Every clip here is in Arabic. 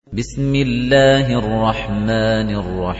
بسم الله الرحمن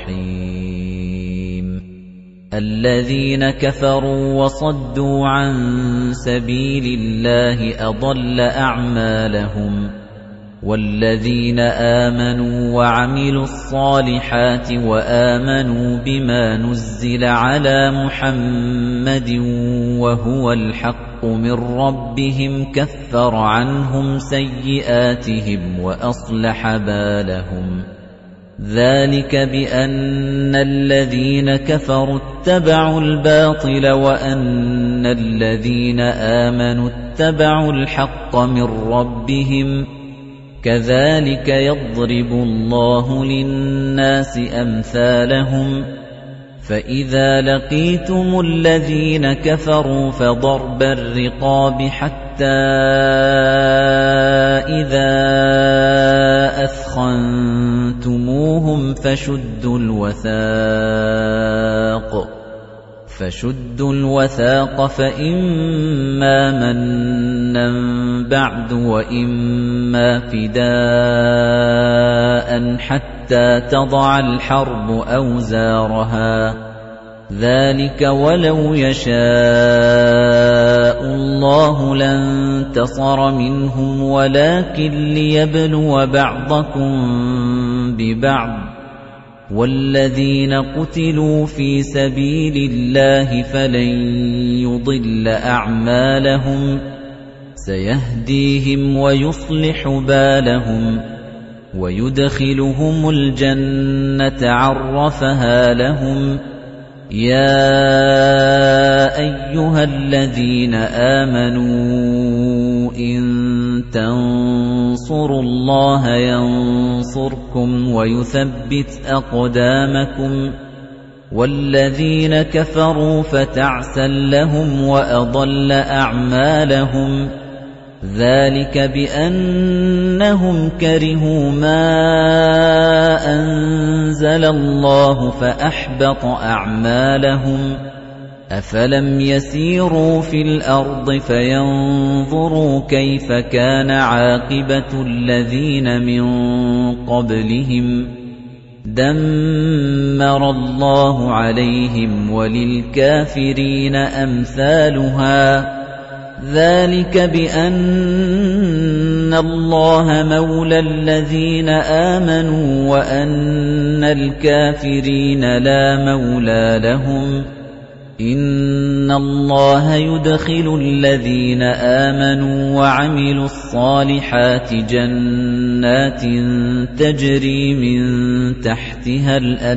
الرحيم الذين كفروا وصدوا عن سبيل الله أضل أعمالهم والذين آمنوا وعملوا الصالحات وآمنوا بما نزل على محمد وهو الحق من ربهم كفر عنهم سيئاتهم وأصلح بالهم ذلك بأن الذين كفروا اتبعوا الباطل وأن الذين آمنوا اتبعوا الحق من ربهم كذلك يضرب الله للناس أمثالهم فإذا لقيتم الذين كفروا فضرب الرقاب حتى إذا أثخنتموهم فشدوا الوثاق فإما مَنًّا بعد وإما فداء حتى تضع الحرب أوزارها ذلك ولو يشاء الله لانتصر منهم ولكن ليبلو بعضكم ببعض والذين قتلوا في سبيل الله فلن يضل أعمالهم سيهديهم ويصلح بالهم ويدخلهم الجنة عرفها لهم يا أيها الذين آمنوا إن تنصروا الله ينصركم ويثبت أقدامكم والذين كفروا فتعسا لهم وأضل أعمالهم ذلك بأنهم كرهوا ما أنزل الله فأحبط أعمالهم أفلم يسيروا في الأرض فينظروا كيف كان عاقبة الذين من قبلهم دمر الله عليهم وللكافرين أمثالها ذلك بأن الله مولى الذين آمنوا وأن الكافرين لا مولى لهم إن الله يدخل الذين آمنوا وعملوا الصالحات جنات تجري من تحتها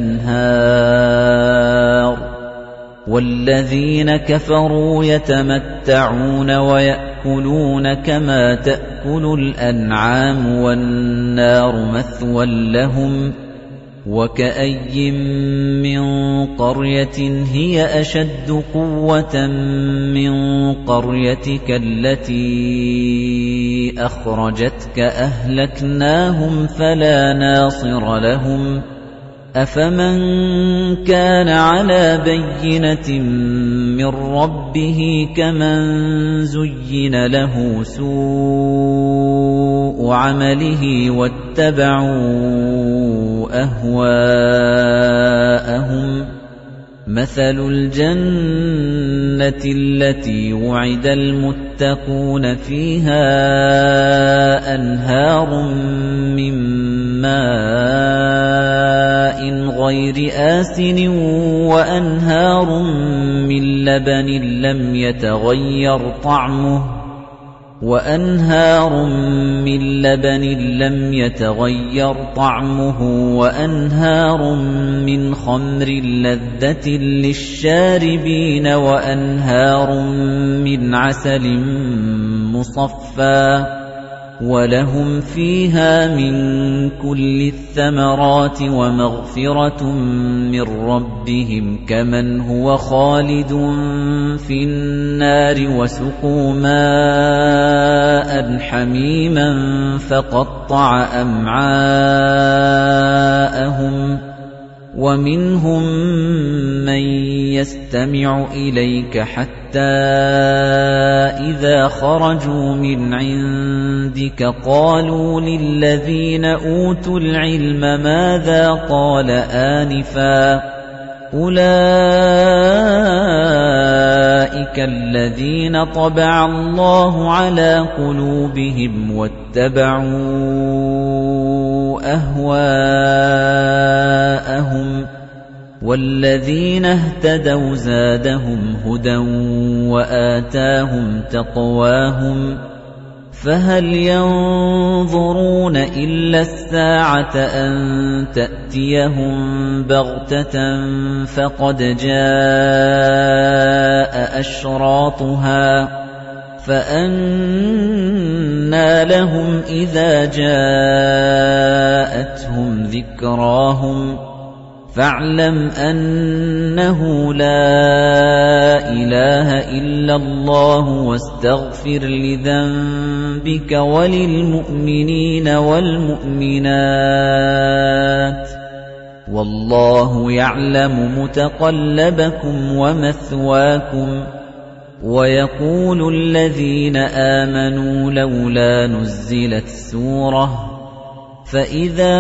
الأنهار والذين كفروا يتمتعون ويأكلون كما تأكل الأنعام والنار مثوى لهم وكأي من قرية هي أشد قوة من قريتك التي أخرجتك أهلكناهم فلا ناصر لهم أفمن كان على بينة من ربه كمن زين له سوء عمله واتبعوا أهواءهم مثل الجنة التي وعد المتقون فيها أنهار من ماء غير آسن وأنهار من لبن لم يتغير طعمه وأنهار من خمر لذة للشاربين وأنهار من عسل مصفى ولهم فيها من كل الثمرات ومغفرة من ربهم كمن هو خالد في النار وسقوا ماء حميما فقطع أمعاءهم ومنهم مَّن يَسْتَمِعُ إِلَيْكَ حَتَّىٰ إِذَا خَرَجُوا مِنْ عِندِكَ قَالُوا لِلَّذِينَ أُوتُوا الْعِلْمَ مَاذَا قَالَ آنِفًا ۚ أُولَٰئِكَ الَّذِينَ طَبَعَ اللَّهُ عَلَىٰ قُلُوبِهِمْ وَاتَّبَعُوا أَهْوَاءَهُمْ ۚ وَالَّذِينَ اهْتَدَوْا زَادَهُمْ هُدًى وَآتَاهُمْ تَقْوَاهُمْ ۗ فَهَلْ يَنظُرُونَ إِلَّا السَّاعَةَ أَن تَأْتِيَهُم بَغْتَةً فَقَدْ جَاءَ أَشْرَاطُهَا ۚ فَأَنَّىٰ لَهُمْ إِذَا جَاءَتْهُمْ ذِكْرَاهُمْ ۚ فَاعْلَمْ أَنَّهُ لَا إِلَٰهَ إِلَّا اللَّهُ وَاسْتَغْفِرْ لِذَنبِكَ وَلِلْمُؤْمِنِينَ وَالْمُؤْمِنَاتِ ۗ وَاللَّهُ يَعْلَمُ مُتَقَلَّبَكُمْ وَمَثْوَاكُمْ. وَيَقُولُ الَّذِينَ آمَنُوا لَوْلَا نُزِّلَتْ سُورَةٌ، فَإِذَا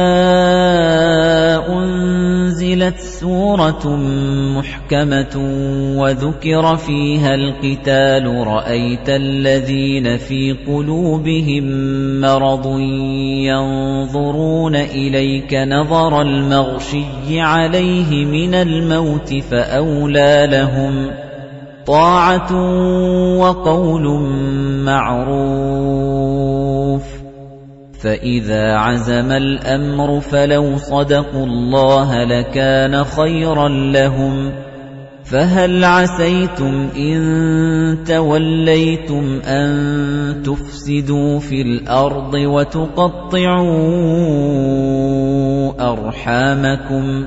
أُنزِلَتْ سُورَةٌ مُحْكَمَةٌ وَذُكِرَ فِيهَا الْقِتَالُ رَأَيْتَ الَّذِينَ فِي قُلُوبِهِم مَّرَضٌ يَنظُرُونَ إِلَيْكَ نَظَرَ الْمَغْشِيِّ عَلَيْهِ مِنَ الْمَوْتِ فَأَوْلَىٰ لَهُمْ طَاعَةٌ وَقَوْلٌ مَّعْرُوفٌ. فَإِذَا عَزَمَ الْأَمْرُ فَلَوْ صَدَقُوا اللَّهَ لَكَانَ خَيْرًا لَّهُمْ. فَهَلْ عَسَيْتُمْ إِن تَوَلَّيْتُمْ أَن تُفْسِدُوا فِي الْأَرْضِ وَتُقَطِّعُوا أَرْحَامَكُمْ ۖ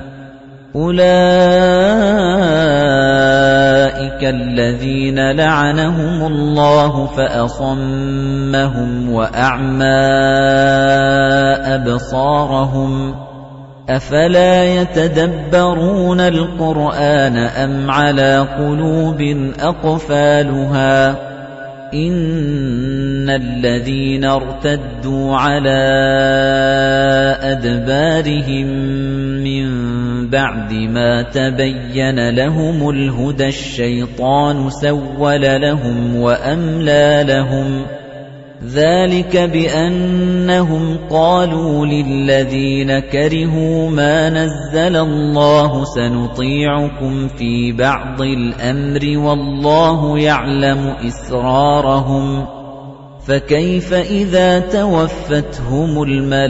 أُولَٰئِكَ الَّذِينَ لَعَنَهُمُ اللَّهُ فَأَصَمَّهُمْ وَأَعْمَىٰ أَبْصَارَهُمْ ۖ أَفَلَا يَتَدَبَّرُونَ الْقُرْآنَ أَمْ عَلَىٰ قُلُوبٍ أَقْفَالُهَا ۚ إِنَّ الَّذِينَ ارْتَدُّوا عَلَىٰ أَدْبَارِهِم مِّن بَعْدِ مَا تَبَيَّنَ لَهُمُ الْهُدَى الشَّيْطَانُ سَوَّلَ لَهُمْ وَأَمْلَىٰ لَهُمْ ۚ ذَٰلِكَ بِأَنَّهُمْ قَالُوا لِلَّذِينَ كَرِهُوا مَا نَزَّلَ اللَّهُ سَنُطِيعُكُمْ فِي بَعْضِ الْأَمْرِ وَاللَّهُ يَعْلَمُ إِسْرَارَهُمْ ۚ فَكَيْفَ إِذَا تَوَفَّتْهُمُ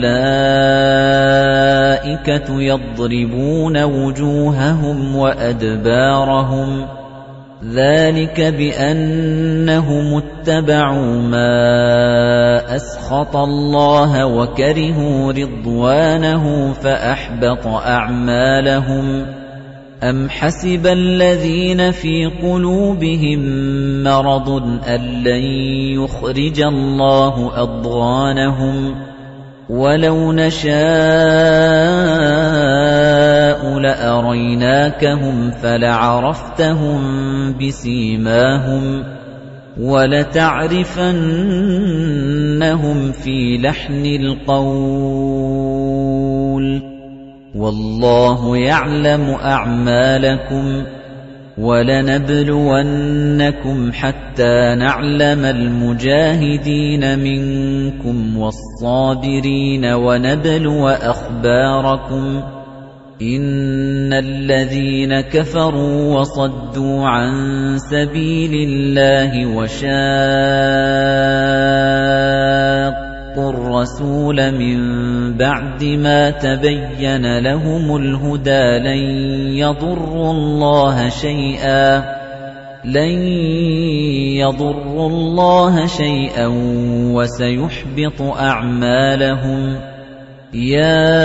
الْمَلَائِكَةُ يَضْرِبُونَ وُجُوهَهُمْ وَأَدْبَارَهُمْ ۚ ذَٰلِكَ بِأَنَّهُمُ اتَّبَعُوا مَا أَسْخَطَ اللَّهَ وَكَرِهُوا رِضْوَانَهُ فَأَحْبَطَ أَعْمَالَهُمْ. أَمْ حَسِبَ الَّذِينَ فِي قُلُوبِهِم مَّرَضٌ أَن لَّن يُخْرِجَ اللَّهُ أَضْغَانَهُمْ ۖ وَلَوْ نَشَاءُ لَأَرَيْنَاكَهُمْ فَلَعَرَفْتَهُم بِسِيمَاهُمْ ۚ وَلَتَعْرِفَنَّهُمْ فِي لَحْنِ الْقَوْلِ ۚ وَاللَّهُ يَعْلَمُ أَعْمَالَكُمْ ۚ وَلَنَبْلُوَنَّكُمْ حَتَّىٰ نَعْلَمَ الْمُجَاهِدِينَ مِنكُمْ وَالصَّابِرِينَ وَنَبْلُوَ أَخْبَارَكُمْ ۚ إِنَّ الَّذِينَ كَفَرُوا وَصَدُّوا عَن سَبِيلِ اللَّهِ وَشَاقُّوا الرَّسُولَ مِن بَعْدِ مَا تَبَيَّنَ لَهُمُ الْهُدَىٰ لَن يَضُرُّوا اللَّهَ شَيْئًا وَسَيُحْبِطُ أَعْمَالَهُمْ. يَا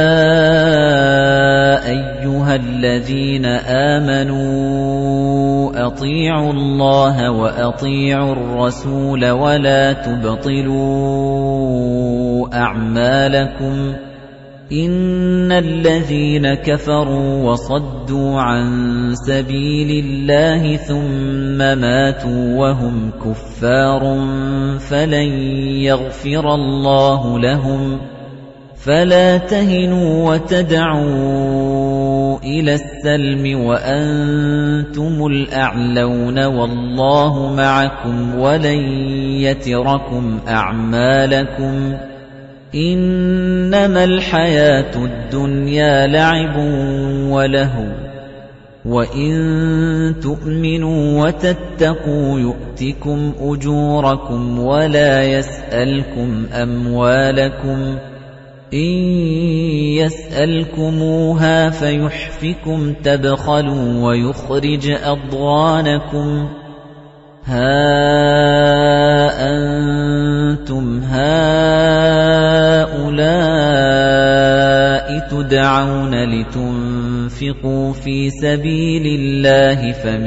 أَيُّهَا الَّذِينَ آمَنُوا أَطِيعُوا اللَّهَ وَأَطِيعُوا الرَّسُولَ وَلَا تُبْطِلُوا أَعْمَالَكُمْ. إِنَّ الَّذِينَ كَفَرُوا وَصَدُّوا عَن سَبِيلِ اللَّهِ ثُمَّ مَاتُوا وَهُمْ كُفَّارٌ فَلَن يَغْفِرَ اللَّهُ لَهُمْ فَلَا تَهِنُوا وَتَدْعُوا إِلَى السَّلْمِ وَأَنتُمُ الْأَعْلَوْنَ وَاللَّهُ مَعَكُمْ وَلَن يَتِرَكُمْ أَعْمَالَكُمْ إِنَّمَا الْحَيَاةُ الدُّنْيَا لَعِبٌ وَلَهْوٌ وَإِن تُؤْمِنُوا وَتَتَّقُوا يُؤْتِكُمْ أُجُورَكُمْ وَلَا يَسْأَلْكُمْ أَمْوَالَكُمْ إِن يَسْأَلْكُمُوهَا فَيُحْفِكُمْ تَبْخَلُوا وَيُخْرِجْ أَضْغَانَكُمْ هَا أَنتُمْ هَؤُلَاءِ تُدْعَوْنَ لِتُنفِقُوا فِي سَبِيلِ اللَّهِ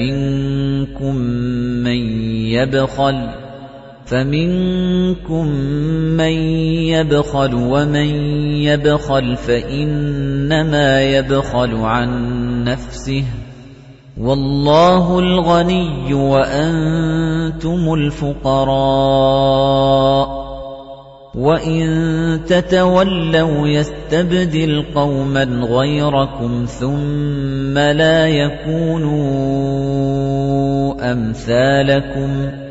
فَمِنكُم مَّن يَبْخَلُ وَمَن يَبْخَلْ فَإِنَّمَا يَبْخَلُ عَن نَّفْسِهِ وَاللَّهُ الْغَنِيُّ وَأَنتُمُ الْفُقَرَاءُ وَإِن تَتَوَلَّوْا يَسْتَبْدِلْ قَوْمًا غَيْرَكُمْ ثُمَّ لَا يَكُونُوا أَمْثَالَكُمْ